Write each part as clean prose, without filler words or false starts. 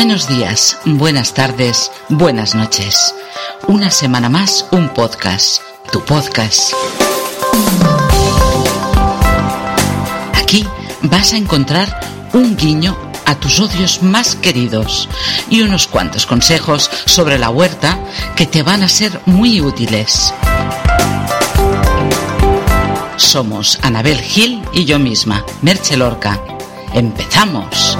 Buenos días, buenas tardes, buenas noches. Una semana más, un podcast, tu podcast. Aquí vas a encontrar un guiño a tus odios más queridos y unos cuantos consejos sobre la huerta que te van a ser muy útiles. Somos Anabel Gil y yo misma, Merche Lorca. ¡Empezamos!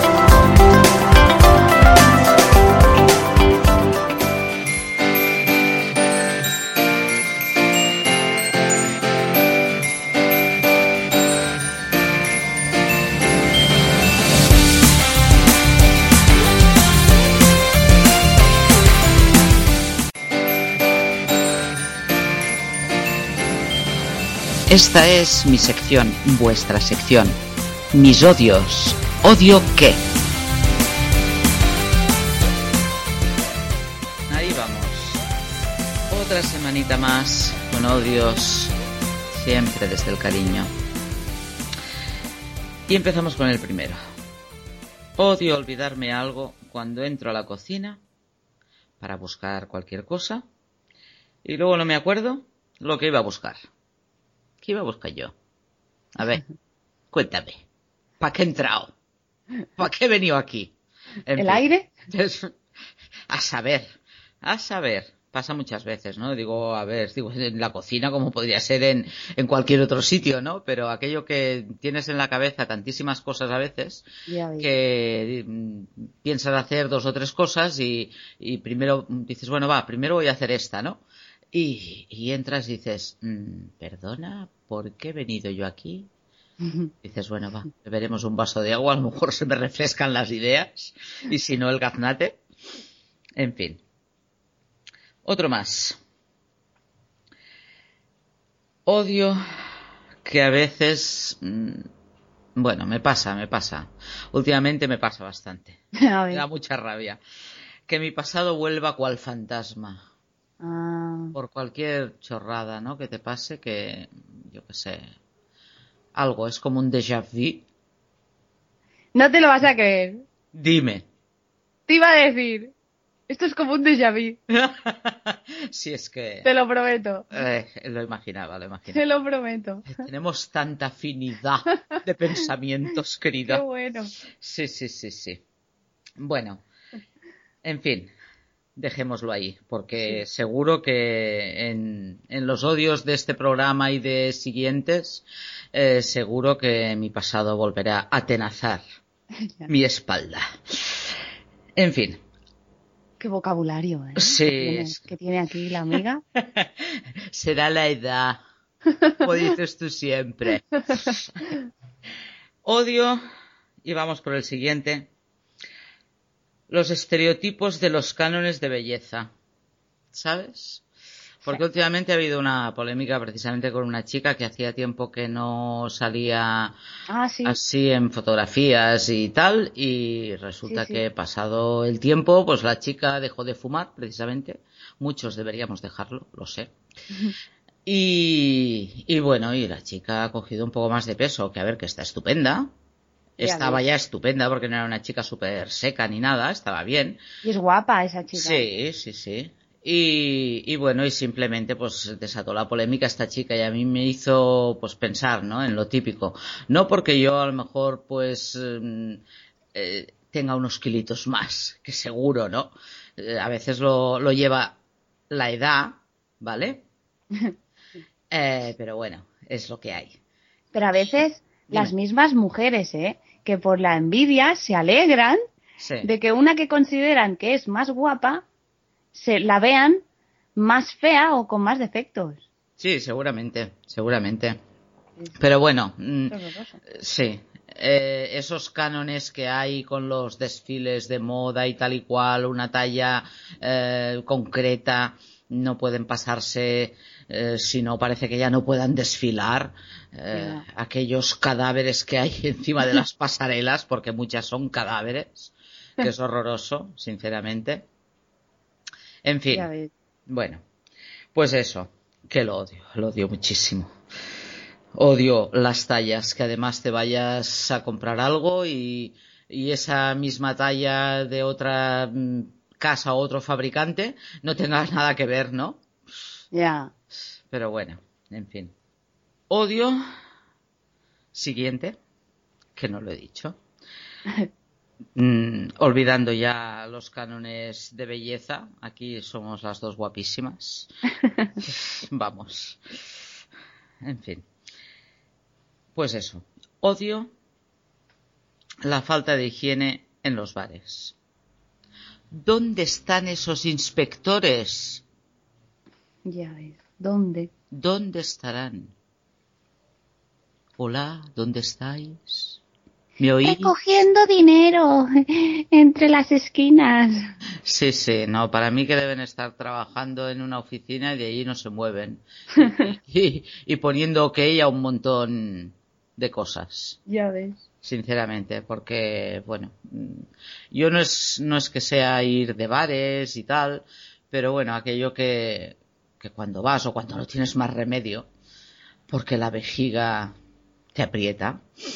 Esta es mi sección, vuestra sección. Mis odios. ¿Odio qué? Ahí vamos. Otra semanita más con odios, siempre desde el cariño. Y empezamos con el primero. Odio olvidarme algo cuando entro a la cocina para buscar cualquier cosa y luego no me acuerdo lo que iba a buscar. ¿Qué iba a buscar yo? A ver, cuéntame. ¿Para qué he entrado? ¿Para qué he venido aquí? ¿El aire? A saber. Pasa muchas veces, ¿no? Digo, en la cocina como podría ser en cualquier otro sitio, ¿no? Pero aquello que tienes en la cabeza tantísimas cosas a veces que piensas hacer 2 o 3 cosas y primero dices, bueno, primero voy a hacer esta, ¿no? Y entras y dices, perdona, ¿por qué he venido yo aquí? Dices, bueno, beberemos un vaso de agua, a lo mejor se me refrescan las ideas, y si no, el gaznate. En fin. Otro más. Odio que a veces, me pasa. Últimamente me pasa bastante. Me da mucha rabia. Que mi pasado vuelva cual fantasma. Por cualquier chorrada, ¿no? Que te pase, que yo qué sé, algo, es como un déjà vu. No te lo vas a creer. Dime. Te iba a decir, esto es como un déjà vu. Si es que... Te lo prometo. Lo imaginaba. Te lo prometo. Tenemos tanta afinidad de pensamientos, querida. Qué bueno. Sí. Bueno, en fin. Dejémoslo ahí, porque seguro que en los odios de este programa y de siguientes, seguro que mi pasado volverá a atenazar mi espalda. En fin. Qué vocabulario, ¿eh? Sí. Que tiene aquí la amiga. Será la edad, como dices tú siempre. Odio, y vamos por el siguiente. Los estereotipos de los cánones de belleza, ¿sabes? Porque últimamente ha habido una polémica precisamente con una chica que hacía tiempo que no salía así en fotografías y tal, y resulta que pasado el tiempo, pues la chica dejó de fumar, precisamente. Muchos deberíamos dejarlo, lo sé. Y la chica ha cogido un poco más de peso, que está estupenda. Estaba ya estupenda porque no era una chica súper seca ni nada, estaba bien. Y es guapa esa chica. Sí. Y simplemente pues desató la polémica esta chica y a mí me hizo pues pensar, ¿no? En lo típico. No porque yo a lo mejor pues tenga unos kilitos más, que seguro, ¿no? A veces lo lleva la edad, ¿vale? Pero bueno, es lo que hay. Pero a veces... Las mismas mujeres, que por la envidia se alegran de que una que consideran que es más guapa se la vean más fea o con más defectos. Sí, seguramente. Pero bueno, sí. Esos cánones que hay con los desfiles de moda y tal y cual, una talla concreta, no pueden pasarse, si no parece que ya no puedan desfilar. Aquellos cadáveres que hay encima de las pasarelas, porque muchas son cadáveres, que es horroroso, sinceramente. En fin, bueno, pues eso, que lo odio muchísimo. Odio las tallas, que además te vayas a comprar algo y y esa misma talla de otra casa o otro fabricante no tengas nada que ver, ¿no? Ya. Pero bueno, en fin. Odio. Siguiente, que no lo he dicho. Olvidando ya los cánones de belleza, aquí somos las dos guapísimas. Vamos. En fin. Pues eso. Odio la falta de higiene en los bares. ¿Dónde están esos inspectores? Ya ves. ¿Dónde? ¿Dónde estarán? Hola, ¿dónde estáis? ¿Me oís? Recogiendo dinero entre las esquinas. Sí, sí, no, para mí que deben estar trabajando en una oficina y de allí no se mueven. Y poniendo ok a un montón de cosas. Ya ves. Sinceramente, porque, bueno, yo no es que sea ir de bares y tal, pero bueno, aquello que cuando vas o cuando no tienes más remedio, porque la vejiga te aprieta,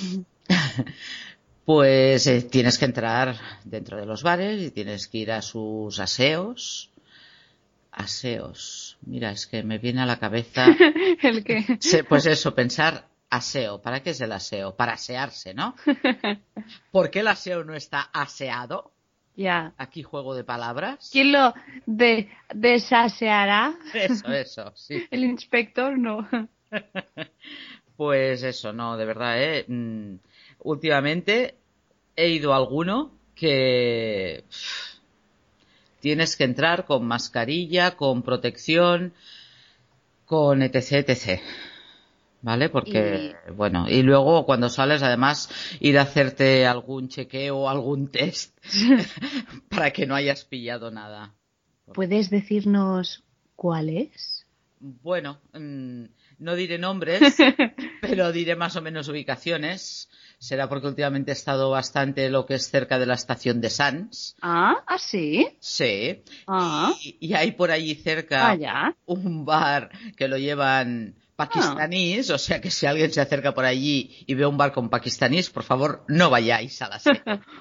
pues tienes que entrar dentro de los bares y tienes que ir a sus aseos. Aseos. Mira, es que me viene a la cabeza... ¿El qué? Pues eso, pensar aseo. ¿Para qué es el aseo? Para asearse, ¿no? ¿Por qué el aseo no está aseado? Ya. Aquí juego de palabras. ¿Quién lo desaseará? Eso, sí. El inspector no. Pues eso, no, de verdad, últimamente he ido a alguno que tienes que entrar con mascarilla, con protección, con etc, etc. ¿Vale? Porque, bueno, y luego cuando sales, además, ir a hacerte algún chequeo o algún test para que no hayas pillado nada. ¿Puedes decirnos cuál es? Bueno, no diré nombres, pero diré más o menos ubicaciones. Será porque últimamente he estado bastante lo que es cerca de la estación de Sants. ¿Ah? ¿Ah, sí? Sí. Ah. Y hay por allí cerca Vaya. un bar que lo llevan pakistaníes, o sea que si alguien se acerca por allí y ve un bar con pakistaníes, por favor, no vayáis a la sede.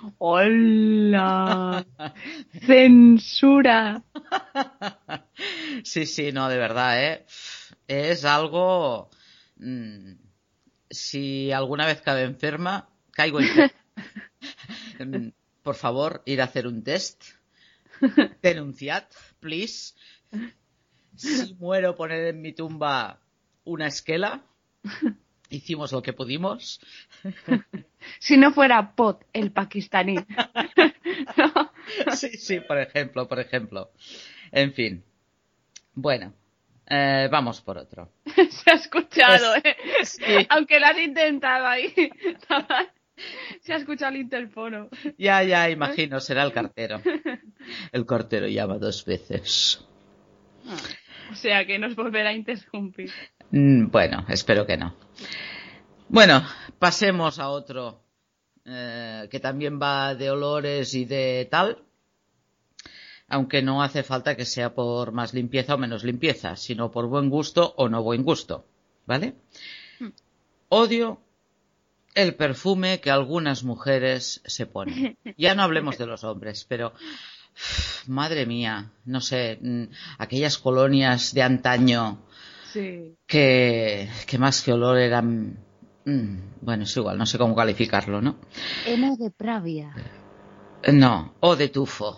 ¡Hola! ¡Censura! Sí, sí, no, de verdad, ¿eh? Es algo... si alguna vez cabe enferma, caigo enferma. Por favor, ir a hacer un test. Denunciad, please. Si muero, poner en mi tumba una esquela. Hicimos lo que pudimos. Si no fuera Pot, el pakistaní. ¿No? Sí, por ejemplo. En fin. Bueno, vamos por otro. Se ha escuchado, ¿eh? Sí. Aunque lo has intentado ahí. Se ha escuchado el interfono. Ya, imagino, será el cartero. El cartero llama 2 veces. O sea que nos volverá a interrumpir. Bueno, espero que no. Bueno, pasemos a otro que también va de olores y de tal, aunque no hace falta que sea por más limpieza o menos limpieza, sino por buen gusto o no buen gusto, ¿vale? Odio el perfume que algunas mujeres se ponen. Ya no hablemos de los hombres, pero madre mía, no sé, aquellas colonias de antaño Sí. que más que olor eran... bueno, es igual, no sé cómo calificarlo, ¿no? Hemo de Pravia. No, o de tufo.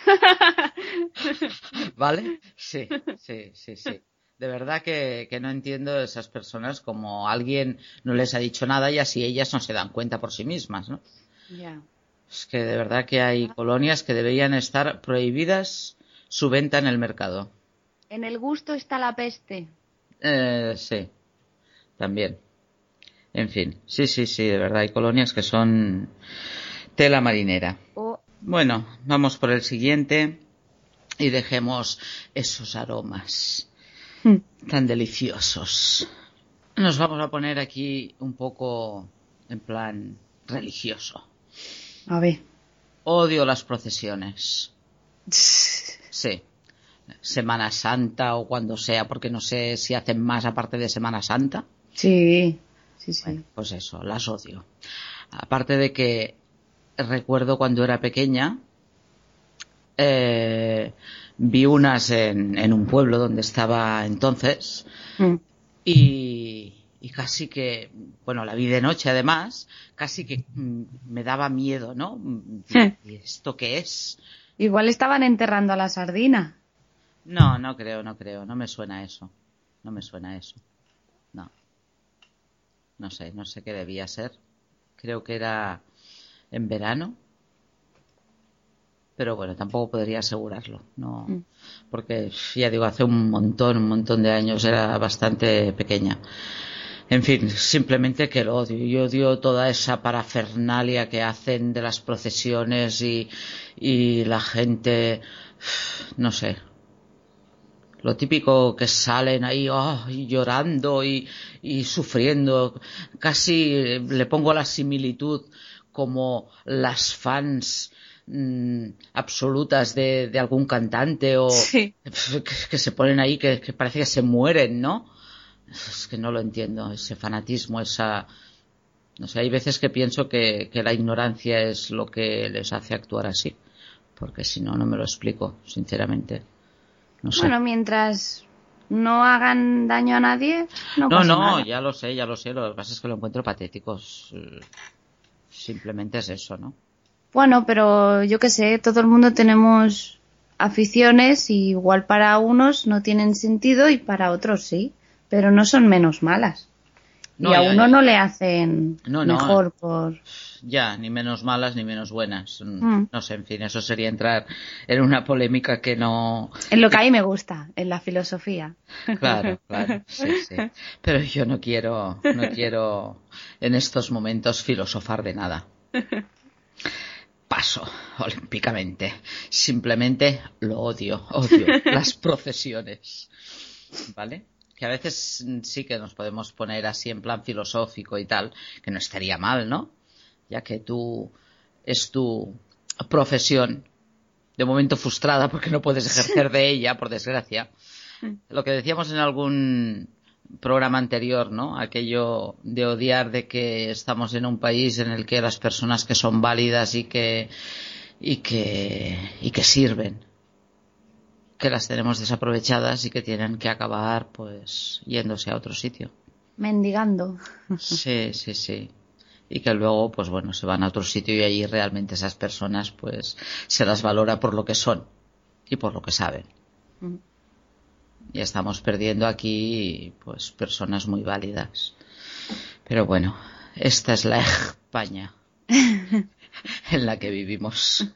¿Vale? Sí. De verdad que no entiendo esas personas como alguien no les ha dicho nada y así ellas no se dan cuenta por sí mismas, ¿no? Ya. Es que de verdad que hay colonias que deberían estar prohibidas su venta en el mercado. En el gusto está la peste. Sí, también. En fin, sí, de verdad hay colonias que son tela marinera. Bueno, vamos por el siguiente y dejemos esos aromas tan deliciosos. Nos vamos a poner aquí un poco en plan religioso. A ver. Odio las procesiones. Sí. Semana Santa o cuando sea, porque no sé si hacen más aparte de Semana Santa. Sí. Bueno, pues eso, las odio. Aparte de que recuerdo cuando era pequeña, vi unas en un pueblo donde estaba entonces y casi que, bueno, la vi de noche además, casi que me daba miedo, ¿no? ¿Y esto qué es? Igual estaban enterrando a la sardina. No, no creo, no me suena eso. No me suena eso. No. No sé qué debía ser. Creo que era en verano. Pero bueno, tampoco podría asegurarlo, no, porque ya digo, hace un montón de años, era bastante pequeña. En fin, simplemente que lo odio. Yo odio toda esa parafernalia que hacen de las procesiones y la gente, no sé, lo típico que salen ahí llorando y sufriendo. Casi le pongo la similitud como las fans absolutas de algún cantante o que se ponen ahí que parece que se mueren, ¿no? Es que no lo entiendo, ese fanatismo, no sé, hay veces que pienso que la ignorancia es lo que les hace actuar así, porque si no, no me lo explico, sinceramente. No sé. Bueno, mientras no hagan daño a nadie, no pasa nada. Ya lo sé, lo que pasa es que lo encuentro patético, simplemente es eso, ¿no? Bueno, pero yo qué sé, todo el mundo tenemos aficiones y igual para unos no tienen sentido y para otros sí, pero no son menos malas. No, y a uno no le hacen mejor por... Ya, ni menos malas ni menos buenas. No sé, en fin, eso sería entrar en una polémica que no... En lo que a mí me gusta, en la filosofía. Claro, sí. Pero yo no quiero en estos momentos filosofar de nada. Paso olímpicamente. Simplemente lo odio las procesiones. ¿Vale? Que a veces sí que nos podemos poner así en plan filosófico y tal, que no estaría mal, ¿no? Ya que es tu profesión, de momento frustrada porque no puedes ejercer de ella, por desgracia. Lo que decíamos en algún programa anterior, ¿no? Aquello de odiar de que estamos en un país en el que las personas que son válidas y que sirven, que las tenemos desaprovechadas y que tienen que acabar pues yéndose a otro sitio. Mendigando. Sí. Y que luego pues bueno, se van a otro sitio y allí realmente esas personas pues se las valora por lo que son y por lo que saben. Y estamos perdiendo aquí pues personas muy válidas. Pero bueno, esta es la España en la que vivimos.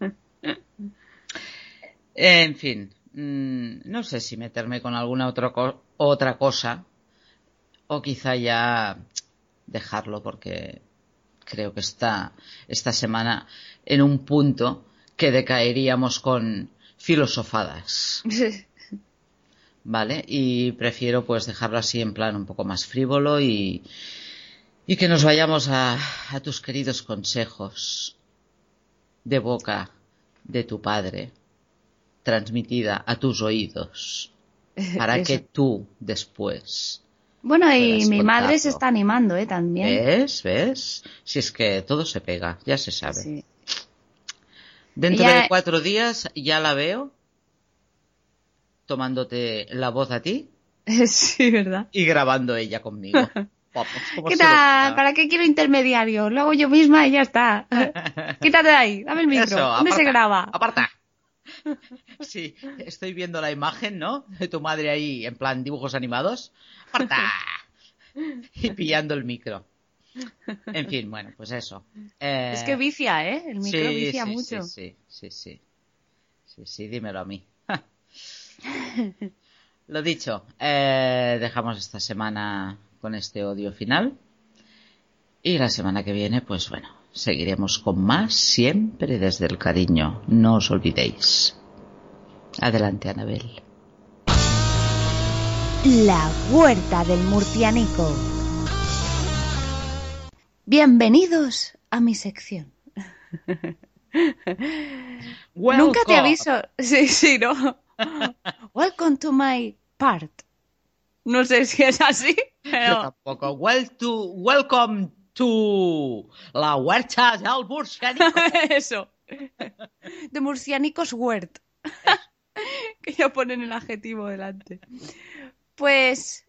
En fin, no sé si meterme con alguna otra cosa o quizá ya dejarlo porque creo que está esta semana en un punto que decaeríamos con filosofadas. ¿Vale? Y prefiero pues dejarlo así en plan un poco más frívolo y que nos vayamos a tus queridos consejos de boca de tu padre, transmitida a tus oídos, para que tú después... Bueno, y mi madre se está animando, también. ¿Ves? Si es que todo se pega, ya se sabe. Sí. Dentro de 4 días ya la veo tomándote la voz a ti. Sí, ¿verdad? Y grabando ella conmigo. ¿Qué tal? ¿Para qué quiero intermediario? Lo hago yo misma y ya está. Quítate de ahí, dame el micro. Eso, ¿dónde se graba? ¡Aparta! Sí, estoy viendo la imagen, ¿no? De tu madre ahí en plan dibujos animados. ¡Aparta! Y pillando el micro. En fin, bueno, pues eso. Es que vicia, ¿eh? El micro vicia mucho. Sí, dímelo a mí. Lo dicho, dejamos esta semana con este odio final. Y la semana que viene, pues bueno, seguiremos con más, siempre desde el cariño. No os olvidéis. Adelante, Anabel. La huerta del murcianico. Bienvenidos a mi sección. Nunca te aviso. Sí, ¿no? Welcome to my part. No sé si es así, pero... Yo tampoco. Welcome La huerta del murcianico. Eso. De murcianicos huert. Que ya ponen el adjetivo delante. Pues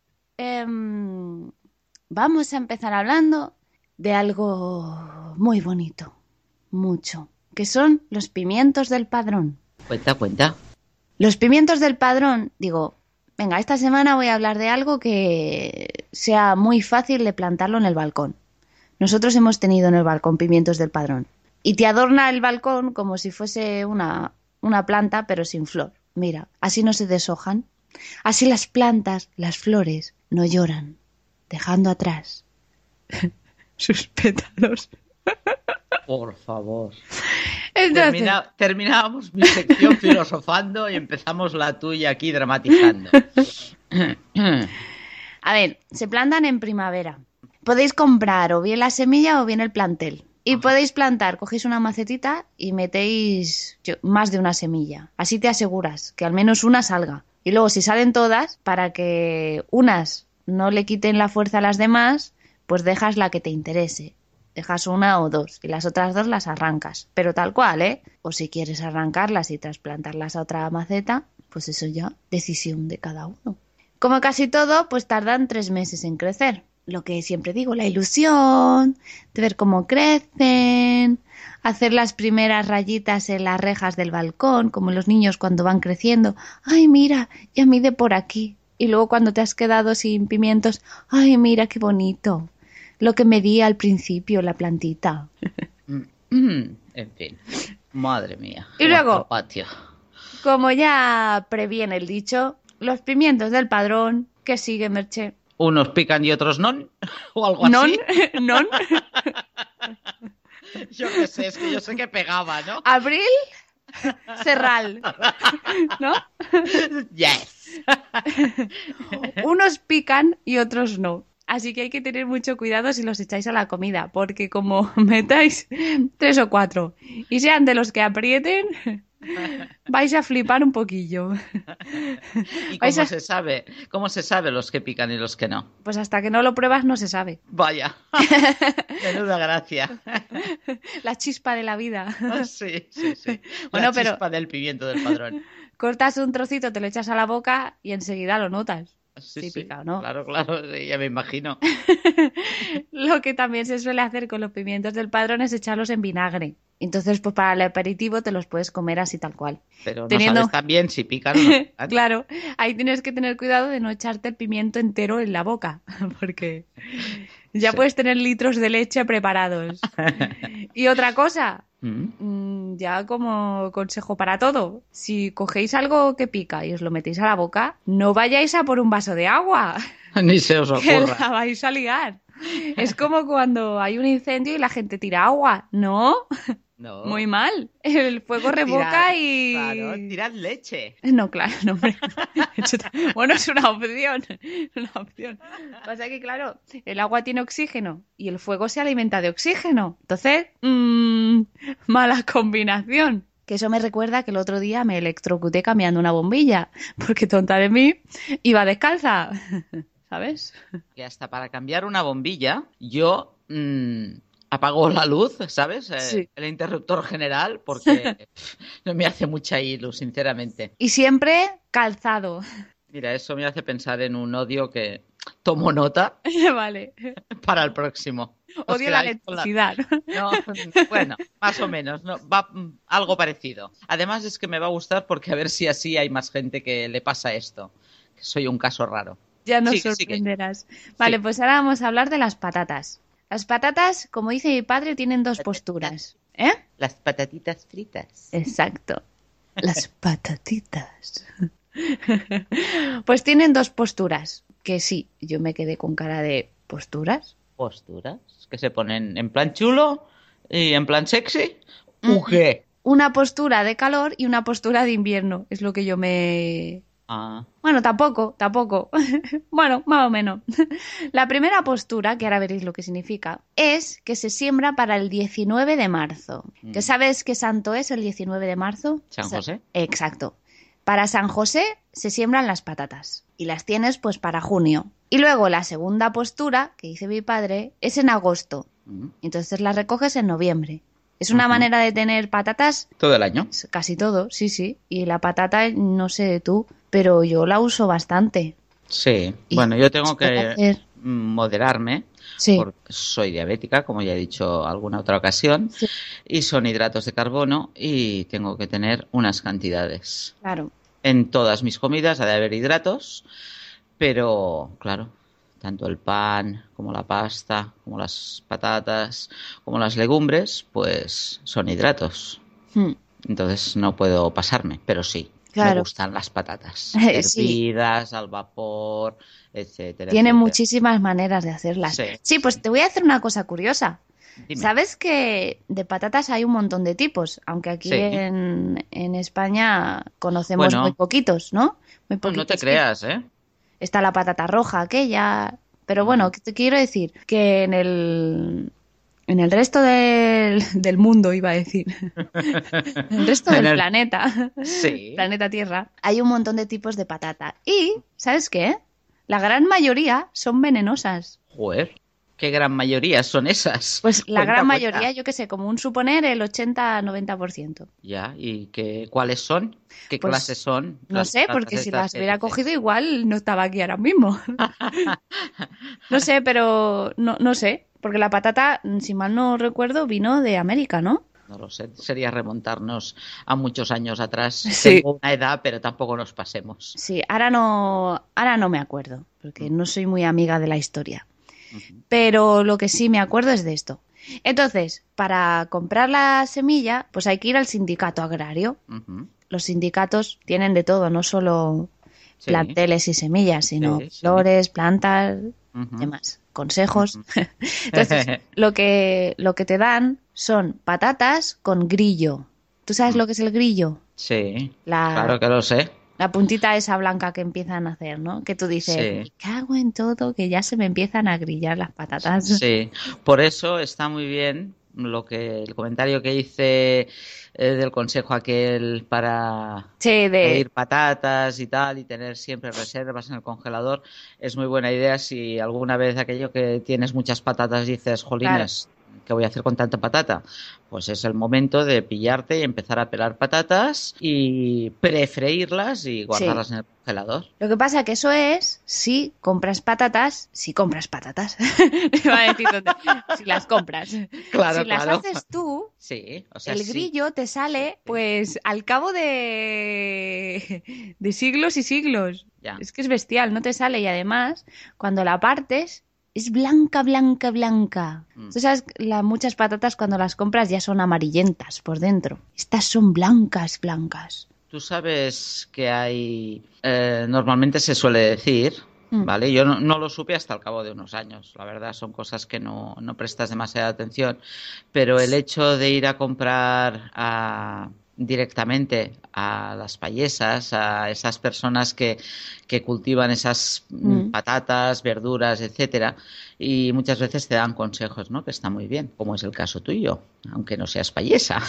vamos a empezar hablando de algo muy bonito, mucho, que son los pimientos del Padrón. Cuenta. Los pimientos del Padrón, digo, venga, esta semana voy a hablar de algo que sea muy fácil de plantarlo en el balcón. Nosotros hemos tenido en el balcón pimientos del Padrón. Y te adorna el balcón como si fuese una planta, pero sin flor. Mira, así no se deshojan. Así las plantas, las flores, no lloran, dejando atrás sus pétalos. Por favor. Entonces... Terminábamos mi sección filosofando y empezamos la tuya aquí dramatizando. A ver, se plantan en primavera. Podéis comprar o bien la semilla o bien el plantel. Y podéis plantar, cogéis una macetita y metéis más de una semilla. Así te aseguras que al menos una salga. Y luego si salen todas, para que unas no le quiten la fuerza a las demás, pues dejas la que te interese. Dejas una o dos y las otras dos las arrancas. Pero tal cual, ¿eh? O si quieres arrancarlas y trasplantarlas a otra maceta, pues eso ya, decisión de cada uno. Como casi todo, pues tardan 3 meses en crecer. Lo que siempre digo, la ilusión de ver cómo crecen, hacer las primeras rayitas en las rejas del balcón, como los niños cuando van creciendo. ¡Ay, mira! Ya mide por aquí. Y luego cuando te has quedado sin pimientos, ¡ay, mira qué bonito! Lo que medía al principio la plantita. En fin, madre mía. Y luego, patio. Como ya previene el dicho, los pimientos del Padrón, que sigue, Merche. Unos pican y otros non, o algo así. ¿Non? Yo qué sé, es que yo sé que pegaba, ¿no? Abril, Serral, ¿no? Yes. Unos pican y otros no. Así que hay que tener mucho cuidado si los echáis a la comida, porque como metáis 3 o 4 y sean de los que aprieten, vais a flipar un poquillo. ¿Y cómo se sabe los que pican y los que no? Pues hasta que no lo pruebas no se sabe. Vaya, menuda gracia. La chispa de la vida. Sí. Bueno, la chispa del pimiento del Padrón. Cortas un trocito, te lo echas a la boca y enseguida lo notas. Sí, Pica, ¿no? Claro, ya me imagino. Lo que también se suele hacer con los pimientos del Padrón es echarlos en vinagre. Entonces, pues para el aperitivo te los puedes comer así tal cual. Pero no sabes también si pican o no. Claro, ahí tienes que tener cuidado de no echarte el pimiento entero en la boca, porque ya puedes tener litros de leche preparados. Y otra cosa, ya como consejo para todo, si cogéis algo que pica y os lo metéis a la boca, no vayáis a por un vaso de agua. Ni se os ocurra. Que la vais a liar. Es como cuando hay un incendio y la gente tira agua, ¿no? No. Muy mal. El fuego revoca y... Claro, tirad leche. No, claro, no, hombre. Bueno, es una opción. Pasa que, claro, el agua tiene oxígeno y el fuego se alimenta de oxígeno. Entonces, mala combinación. Que eso me recuerda que el otro día me electrocuté cambiando una bombilla, porque tonta de mí, iba descalza. ¿Sabes? Que hasta para cambiar una bombilla, yo... apago la luz, ¿sabes? Sí. El interruptor general, porque no me hace mucha ilu, sinceramente. Y siempre calzado. Mira, eso me hace pensar en un odio que tomo nota. Vale. Para el próximo. Odio la electricidad. No, bueno, más o menos. No, va algo parecido. Además es que me va a gustar porque a ver si así hay más gente que le pasa esto. Que soy un caso raro. Ya nos sorprenderás. Vale, pues ahora vamos a hablar de las patatas. Las patatas, como dice mi padre, tienen 2 posturas. ¿Eh? Las patatitas fritas. Exacto. Las patatitas. Pues tienen 2 posturas. Que sí, yo me quedé con cara de ¿posturas? ¿Posturas? ¿Que se ponen en plan chulo y en plan sexy? ¿O qué? Una postura de calor y una postura de invierno. Es lo que yo me... Bueno, tampoco. Bueno, más o menos. La primera postura, que ahora veréis lo que significa, es que se siembra para el 19 de marzo. ¿Que sabes qué santo es el 19 de marzo? ¿San José? Exacto. Para San José se siembran las patatas y las tienes pues para junio. Y luego la segunda postura que dice mi padre es en agosto. Entonces las recoges en noviembre. Es una manera de tener patatas... ¿Todo el año? Casi todo, sí. Y la patata, no sé tú, pero yo la uso bastante. Sí, bueno, yo tengo que moderarme, porque soy diabética, como ya he dicho alguna otra ocasión, y son hidratos de carbono y tengo que tener unas cantidades. Claro. En todas mis comidas ha de haber hidratos, pero claro, tanto el pan como la pasta, como las patatas, como las legumbres, pues son hidratos. Entonces no puedo pasarme, pero sí. Claro. Me gustan las patatas hervidas, al vapor, etcétera. Tiene muchísimas maneras de hacerlas. Sí, pues te voy a hacer una cosa curiosa. Dime. ¿Sabes que de patatas hay un montón de tipos? Aunque aquí en España conocemos muy poquitos, ¿no? Muy poquitos. No te creas, ¿eh? Está la patata roja aquella. Pero bueno, te quiero decir que en el resto del mundo, iba a decir, en el resto del planeta, planeta Tierra, hay un montón de tipos de patata. Y, ¿sabes qué? La gran mayoría son venenosas. Joder, ¿qué gran mayoría son esas? Pues la gran mayoría, yo qué sé, como un suponer, el 80-90%. Ya, ¿y cuáles son? ¿Qué clases son? No sé, porque si las hubiera cogido igual no estaba aquí ahora mismo. No sé, pero no sé. Porque la patata, si mal no recuerdo, vino de América, ¿no? No lo sé, sería remontarnos a muchos años atrás. Tengo una edad, pero tampoco nos pasemos. Sí, ahora no me acuerdo, porque no soy muy amiga de la historia. Pero lo que sí me acuerdo es de esto. Entonces, para comprar la semilla, pues hay que ir al sindicato agrario. Los sindicatos tienen de todo, no solo planteles y semillas, sino flores, plantas, demás. Consejos. Entonces, lo que te dan son patatas con grillo. ¿Tú sabes lo que es el grillo? Sí, claro que lo sé. La puntita esa blanca que empiezan a hacer, ¿no? Que tú dices, me cago en todo, que ya se me empiezan a grillar las patatas. Sí, por eso está muy bien el comentario que hice del consejo aquel para pedir patatas y tal y tener siempre reservas en el congelador. Es muy buena idea si alguna vez aquello que tienes muchas patatas dices, jolines, ¿qué voy a hacer con tanta patata? Pues es el momento de pillarte y empezar a pelar patatas y prefreírlas y guardarlas en el congelador. Lo que pasa que eso es si compras patatas. Iba a decir si las compras. Claro, si las haces tú, el grillo te sale pues al cabo de siglos y siglos. Ya. Es que es bestial, no te sale y además cuando la partes es blanca. Tú sabes, muchas patatas cuando las compras ya son amarillentas por dentro. Estas son blancas. Tú sabes que hay, normalmente se suele decir, ¿vale? Yo no lo supe hasta el cabo de unos años, la verdad, son cosas que no prestas demasiada atención, pero el hecho de ir a comprar directamente a las payesas, a esas personas que cultivan esas patatas, verduras, etcétera, y muchas veces te dan consejos, ¿no? Que está muy bien, como es el caso tuyo, aunque no seas payesa.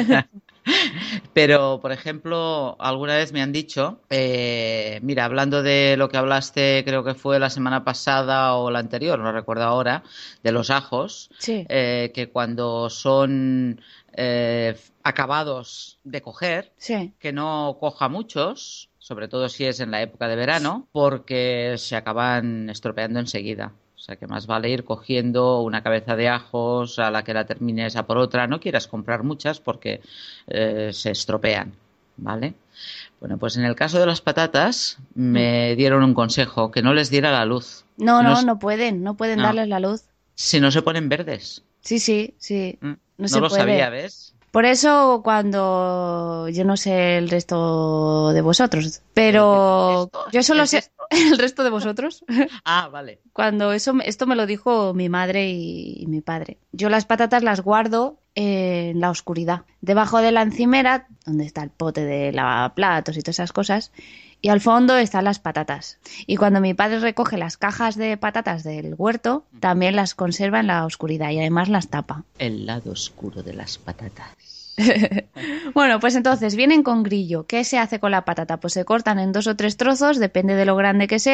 Pero, por ejemplo, alguna vez me han dicho, mira, hablando de lo que hablaste, creo que fue la semana pasada o la anterior, no recuerdo ahora, de los ajos, que cuando son acabados de coger, que no coja muchos, sobre todo si es en la época de verano, porque se acaban estropeando enseguida. O sea que más vale ir cogiendo una cabeza de ajos a la que la termines a por otra. No quieras comprar muchas porque se estropean, ¿vale? Bueno, pues en el caso de las patatas me dieron un consejo, que no les diera la luz. No pueden darles la luz. Si no se ponen verdes. Sí. No se lo puede. Sabía, ¿ves? Por eso cuando yo no sé el resto de vosotros, pero yo solo sé el resto de vosotros. Ah, vale. Cuando esto me lo dijo mi madre y mi padre. Yo las patatas las guardo en la oscuridad, debajo de la encimera, donde está el pote de lavaplatos y todas esas cosas, y al fondo están las patatas. Y cuando mi padre recoge las cajas de patatas del huerto, también las conserva en la oscuridad y además las tapa. El lado oscuro de las patatas. Bueno, pues entonces vienen con grillo. ¿Qué se hace con la patata? Pues se cortan en 2 o 3 trozos, depende de lo grande que sea,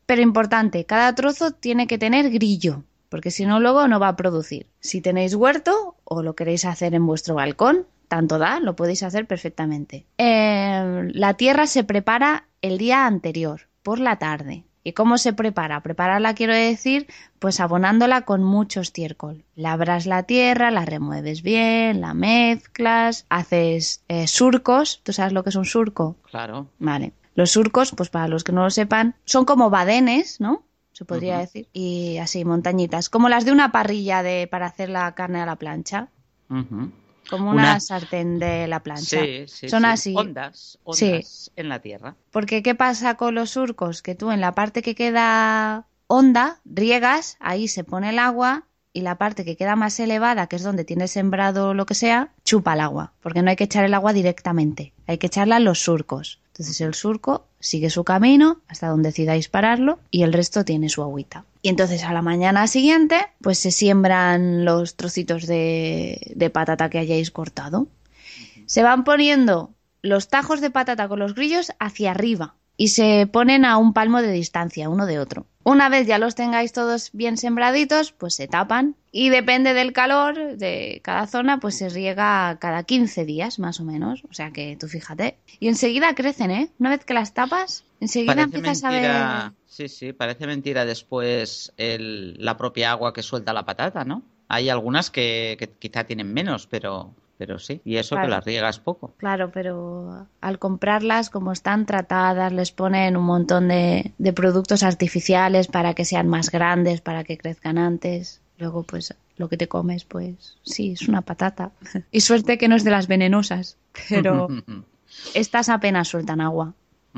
Pero importante, cada trozo tiene que tener grillo, porque si no luego no va a producir. Si tenéis huerto o lo queréis hacer en vuestro balcón, tanto da, lo podéis hacer perfectamente. La tierra se prepara el día anterior, por la tarde. ¿Y cómo se prepara? Prepararla quiero decir, pues abonándola con mucho estiércol. Labras la tierra, la remueves bien, la mezclas, haces surcos. ¿Tú sabes lo que es un surco? Claro. Vale. Los surcos, pues para los que no lo sepan, son como badenes, ¿no? Se podría decir. Y así, montañitas. Como las de una parrilla para hacer la carne a la plancha. Como una sartén de la plancha. Sí, son así. Ondas sí. En la tierra. Porque ¿qué pasa con los surcos? Que tú en la parte que queda honda, riegas, ahí se pone el agua, y la parte que queda más elevada, que es donde tienes sembrado lo que sea, chupa el agua. Porque no hay que echar el agua directamente. Hay que echarla en los surcos. Entonces el surco sigue su camino hasta donde decidáis pararlo y el resto tiene su agüita. Y entonces a la mañana siguiente pues se siembran los trocitos de patata que hayáis cortado. Se van poniendo los tajos de patata con los grillos hacia arriba y se ponen a un palmo de distancia uno de otro. Una vez ya los tengáis todos bien sembraditos, pues se tapan y depende del calor de cada zona, pues se riega cada 15 días más o menos. O sea que tú fíjate. Y enseguida crecen, ¿eh? Una vez que las tapas, enseguida empiezas a ver... Sí, parece mentira después la propia agua que suelta la patata, ¿no? Hay algunas que quizá tienen menos, pero sí, y eso claro, que las riegas poco. Claro, pero al comprarlas, como están tratadas, les ponen un montón de productos artificiales para que sean más grandes, para que crezcan antes. Luego, pues, lo que te comes, pues, sí, es una patata. Y suerte que no es de las venenosas, pero estas apenas sueltan agua.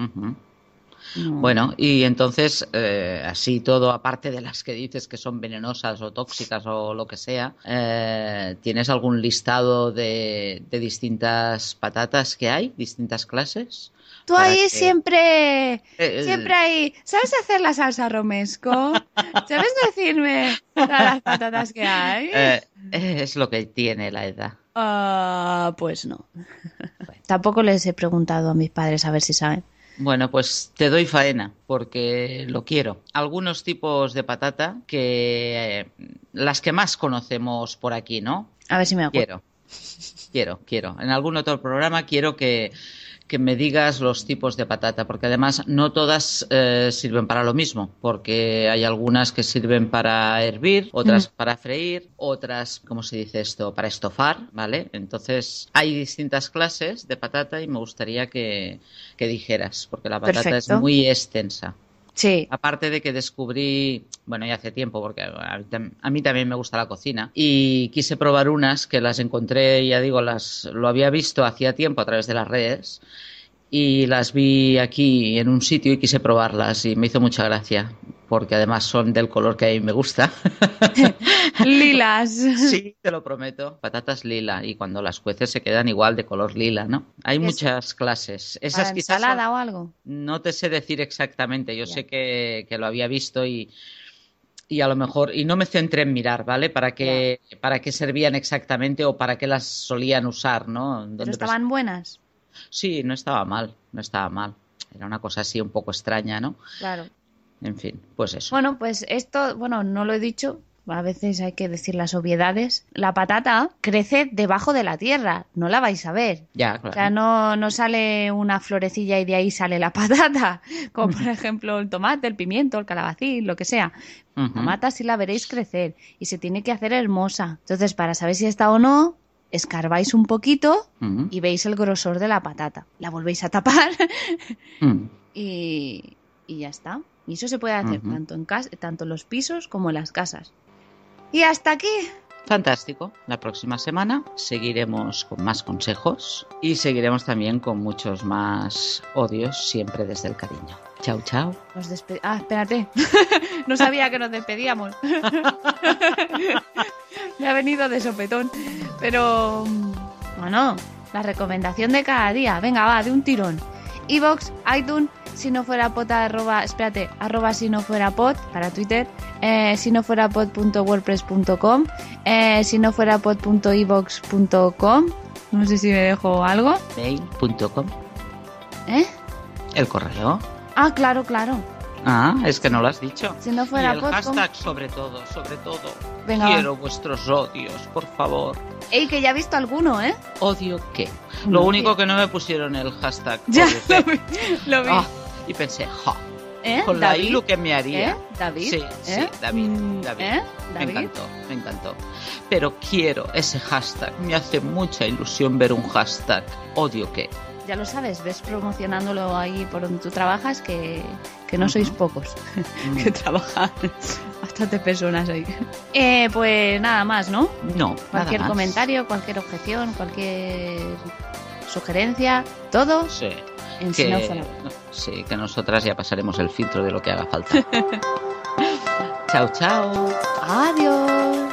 No. Bueno, y entonces, así todo, aparte de las que dices que son venenosas o tóxicas o lo que sea, ¿tienes algún listado de distintas patatas que hay, distintas clases? Tú ahí siempre ahí, ¿sabes hacer la salsa romesco? ¿Sabes decirme las patatas que hay? Es lo que tiene la edad. Pues no. Tampoco les he preguntado a mis padres a ver si saben. Bueno, pues te doy faena, porque lo quiero. Algunos tipos de patata que las que más conocemos por aquí, ¿no? A ver si me acuerdo. Quiero. En algún otro programa quiero que me digas los tipos de patata, porque además no todas sirven para lo mismo, porque hay algunas que sirven para hervir, otras para freír, otras, ¿cómo se dice esto?, para estofar, ¿vale? Entonces hay distintas clases de patata y me gustaría que dijeras, porque la patata es muy extensa. Sí. Aparte de que descubrí, bueno, ya hace tiempo, porque a mí también me gusta la cocina, y quise probar unas que las encontré, ya digo, lo había visto hacía tiempo a través de las redes, y las vi aquí en un sitio y quise probarlas y me hizo mucha gracia, porque además son del color que a mí me gusta. Lilas. Sí, te lo prometo. Patatas lila, y cuando las cueces se quedan igual de color lila, ¿no? Hay muchas clases. Esas quizás ¿ensalada o algo? No te sé decir exactamente. Yo sé que lo había visto y a lo mejor, y no me centré en mirar, ¿vale? Para qué servían exactamente o para qué las solían usar, ¿no? ¿Pero estaban buenas? Sí, no estaba mal. Era una cosa así un poco extraña, ¿no? Claro. En fin, pues eso. Bueno, pues esto, no lo he dicho, a veces hay que decir las obviedades. La patata crece debajo de la tierra, no la vais a ver. Ya, claro. O sea, no sale una florecilla y de ahí sale la patata, como por ejemplo el tomate, el pimiento, el calabacín, lo que sea. La patata sí la veréis crecer y se tiene que hacer hermosa. Entonces, para saber si está o no, escarbáis un poquito y veis el grosor de la patata. La volvéis a tapar y ya está. Y eso se puede hacer tanto en los pisos como en las casas. Y hasta aquí. Fantástico. La próxima semana seguiremos con más consejos y seguiremos también con muchos más odios, siempre desde el cariño. Chao, chao. Espérate. No sabía que nos despedíamos. Me ha venido de sopetón. Pero, bueno, la recomendación de cada día. Venga, va, de un tirón. iVoox, iTunes, si no fuera pod, arroba si no fuera pod para Twitter, si no fuera pod.wordpress.com, si no fuera pod.ivox.com, no sé si me dejo algo. Mail.com. ¿Eh? El correo. Ah, claro. Ah, es que no lo has dicho. Si no fuera y el hashtag sobre todo. Venga, quiero vuestros odios, por favor. Ey, que ya he visto alguno, ¿eh? ¿Odio qué? Lo único que no me pusieron el hashtag. Ya, lo vi. Y pensé, ja. Con la ilu que me haría. ¿David? Sí, David. Me encantó. Pero quiero ese hashtag. Me hace mucha ilusión ver un hashtag. ¿Odio qué? Ya lo sabes, ves promocionándolo ahí por donde tú trabajas, que no sois pocos, que trabajan bastantes personas ahí. Pues nada más, ¿no? No, cualquier nada más. Comentario, cualquier objeción, cualquier sugerencia, todo sí. en Sinófono. Sí, que nosotras ya pasaremos el filtro de lo que haga falta. Chao, chao. Adiós.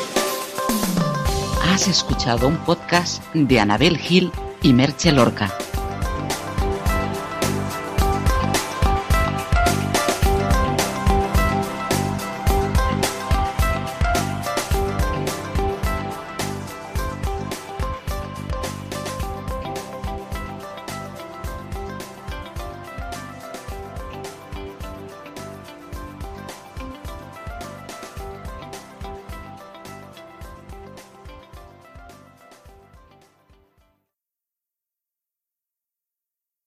Has escuchado un podcast de Anabel Gil y Merche Lorca.